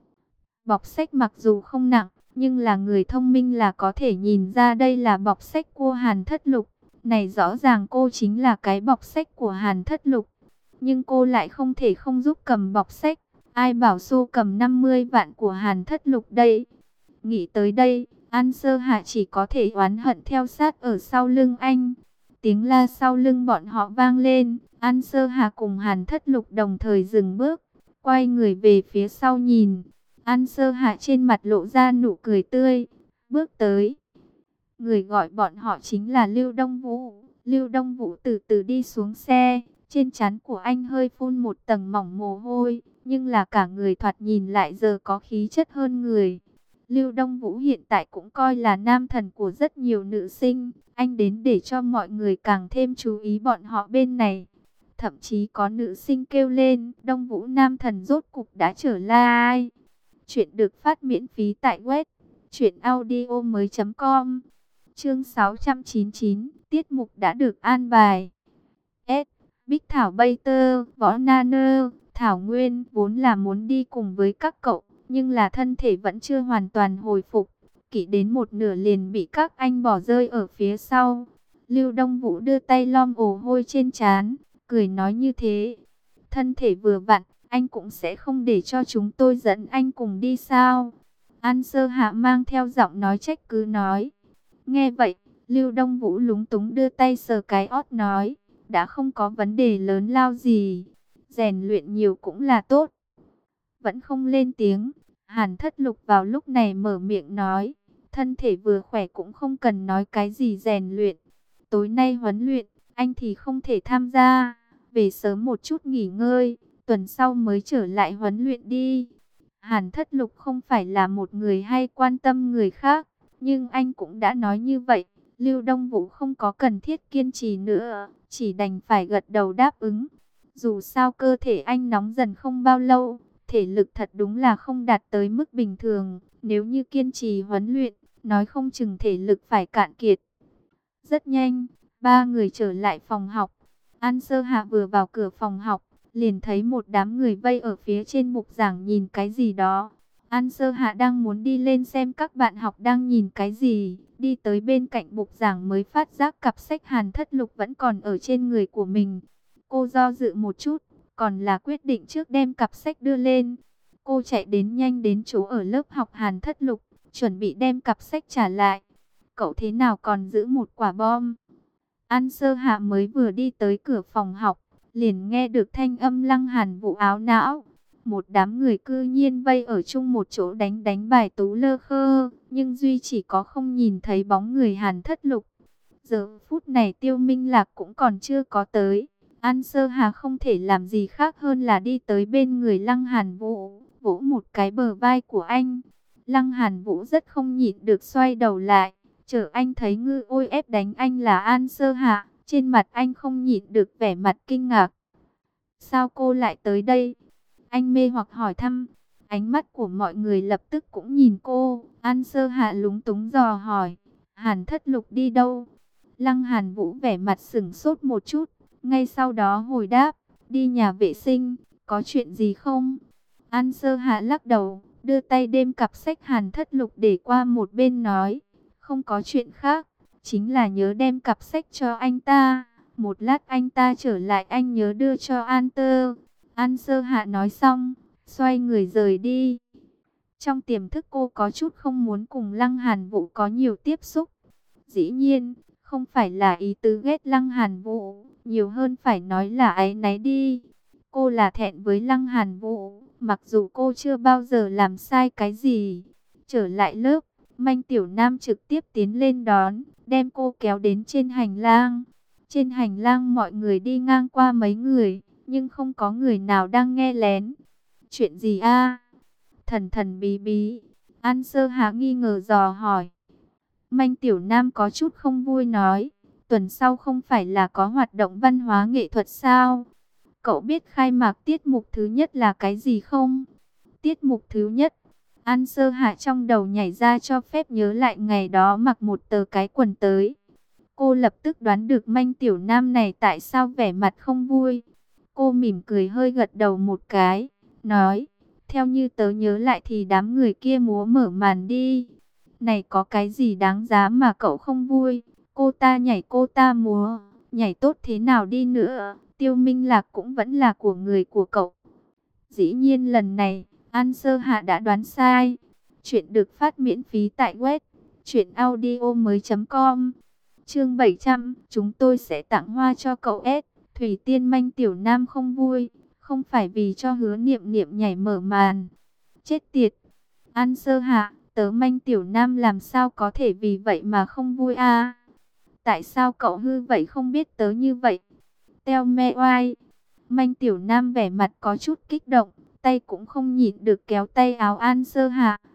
Bọc sách mặc dù không nặng, nhưng là người thông minh là có thể nhìn ra đây là bọc sách của Hàn Thất Lục. Này rõ ràng cô chính là cái bọc sách của Hàn Thất Lục. Nhưng cô lại không thể không giúp cầm bọc sách. Ai bảo xô cầm 50 vạn của Hàn Thất Lục đây. Nghĩ tới đây, An Sơ Hạ chỉ có thể oán hận theo sát ở sau lưng anh. Tiếng la sau lưng bọn họ vang lên. An Sơ Hạ cùng Hàn Thất Lục đồng thời dừng bước, quay người về phía sau nhìn. An Sơ Hạ trên mặt lộ ra nụ cười tươi, bước tới. Người gọi bọn họ chính là Lưu Đông Vũ. Lưu Đông Vũ từ từ đi xuống xe, trên trán của anh hơi phun một tầng mỏng mồ hôi, nhưng là cả người thoạt nhìn lại giờ có khí chất hơn người. Lưu Đông Vũ hiện tại cũng coi là nam thần của rất nhiều nữ sinh, anh đến để cho mọi người càng thêm chú ý bọn họ bên này. Thậm chí có nữ sinh kêu lên, Đông Vũ nam thần rốt cục đã trở lại. Chuyện được phát miễn phí tại web truyệnaudiomoi.com. Chương 699, tiết mục đã được an bài. S. Bích Thảo Bay Tơ, Võ Na Nơ, Thảo Nguyên vốn là muốn đi cùng với các cậu, nhưng là thân thể vẫn chưa hoàn toàn hồi phục. Kỵ đến một nửa liền bị các anh bỏ rơi ở phía sau. Lưu Đông Vũ đưa tay lom ồ hôi trên trán, cười nói như thế. Thân thể vừa vặn, anh cũng sẽ không để cho chúng tôi dẫn anh cùng đi sao? An Sơ Hạ mang theo giọng nói trách cứ nói. Nghe vậy, Lưu Đông Vũ lúng túng đưa tay sờ cái ót nói. Đã không có vấn đề lớn lao gì. Rèn luyện nhiều cũng là tốt. Vẫn không lên tiếng. Hàn Thất Lục vào lúc này mở miệng nói. Thân thể vừa khỏe cũng không cần nói cái gì rèn luyện. Tối nay huấn luyện, anh thì không thể tham gia. Về sớm một chút nghỉ ngơi, tuần sau mới trở lại huấn luyện đi. Hàn Thất Lục không phải là một người hay quan tâm người khác, nhưng anh cũng đã nói như vậy. Lưu Đông Vũ không có cần thiết kiên trì nữa, chỉ đành phải gật đầu đáp ứng. Dù sao cơ thể anh nóng dần không bao lâu, thể lực thật đúng là không đạt tới mức bình thường. Nếu như kiên trì huấn luyện, nói không chừng thể lực phải cạn kiệt. Rất nhanh, ba người trở lại phòng học. An Sơ Hạ vừa vào cửa phòng học, liền thấy một đám người vây ở phía trên bục giảng nhìn cái gì đó. An Sơ Hạ đang muốn đi lên xem các bạn học đang nhìn cái gì, đi tới bên cạnh bục giảng mới phát giác cặp sách Hàn Thất Lục vẫn còn ở trên người của mình. Cô do dự một chút, còn là quyết định trước đem cặp sách đưa lên. Cô chạy đến nhanh đến chỗ ở lớp học Hàn Thất Lục, chuẩn bị đem cặp sách trả lại. Cậu thế nào còn giữ một quả bom? An Sơ Hạ mới vừa đi tới cửa phòng học, liền nghe được thanh âm Lăng Hàn Vũ áo não. Một đám người cư nhiên vây ở chung một chỗ đánh bài tú lơ khơ, nhưng duy chỉ có không nhìn thấy bóng người Hàn Thất Lục. Giờ phút này Tiêu Minh Lạc cũng còn chưa có tới. An Sơ Hà không thể làm gì khác hơn là đi tới bên người Lăng Hàn Vũ, vỗ một cái bờ vai của anh. Lăng Hàn Vũ rất không nhịn được xoay đầu lại, chờ anh thấy Ngư Ôi ép đánh anh là An Sơ Hạ, trên mặt anh không nhịn được vẻ mặt kinh ngạc. Sao cô lại tới đây? Anh mê hoặc hỏi thăm. Ánh mắt của mọi người lập tức cũng nhìn cô. An Sơ Hạ lúng túng dò hỏi. Hàn Thất Lục đi đâu? Lăng Hàn Vũ vẻ mặt sững sốt một chút, ngay sau đó hồi đáp. Đi nhà vệ sinh, có chuyện gì không? An Sơ Hạ lắc đầu, đưa tay đem cặp sách Hàn Thất Lục để qua một bên nói. Không có chuyện khác, chính là nhớ đem cặp sách cho anh ta. Một lát anh ta trở lại anh nhớ đưa cho An Tơ. An Sơ Hạ nói xong, xoay người rời đi. Trong tiềm thức cô có chút không muốn cùng Lăng Hàn Vũ có nhiều tiếp xúc. Dĩ nhiên, không phải là ý tứ ghét Lăng Hàn Vũ, nhiều hơn phải nói là áy náy đi. Cô là thẹn với Lăng Hàn Vũ, mặc dù cô chưa bao giờ làm sai cái gì. Trở lại lớp, Manh Tiểu Nam trực tiếp tiến lên đón, đem cô kéo đến trên hành lang. Trên hành lang mọi người đi ngang qua mấy người, nhưng không có người nào đang nghe lén. Chuyện gì a? Thần thần bí bí. An Sơ Hạ nghi ngờ dò hỏi. Manh Tiểu Nam có chút không vui nói. Tuần sau không phải là có hoạt động văn hóa nghệ thuật sao? Cậu biết khai mạc tiết mục thứ nhất là cái gì không? Tiết mục thứ nhất. An Sơ Hạ trong đầu nhảy ra cho phép nhớ lại ngày đó mặc một tờ cái quần tới. Cô lập tức đoán được Manh Tiểu Nam này tại sao vẻ mặt không vui. Cô mỉm cười hơi gật đầu một cái, nói, theo như tớ nhớ lại thì đám người kia múa mở màn đi. Này có cái gì đáng giá mà cậu không vui? Cô ta nhảy cô ta múa, nhảy tốt thế nào đi nữa, Tiêu Minh Lạc cũng vẫn là của người của cậu. Dĩ nhiên lần này, An Sơ Hạ đã đoán sai. Chuyện được phát miễn phí tại web truyệnaudiomoi.com. Chương 700, chúng tôi sẽ tặng hoa cho cậu S. Thủy Tiên Manh Tiểu Nam không vui, không phải vì cho Hứa Niệm Niệm nhảy mở màn. Chết tiệt. An Sơ Hạ, tớ Manh Tiểu Nam làm sao có thể vì vậy mà không vui à? Tại sao cậu hư vậy không biết tớ như vậy? Teo me oai. Manh Tiểu Nam vẻ mặt có chút kích động, tay cũng không nhịn được kéo tay áo An Sơ Hạ,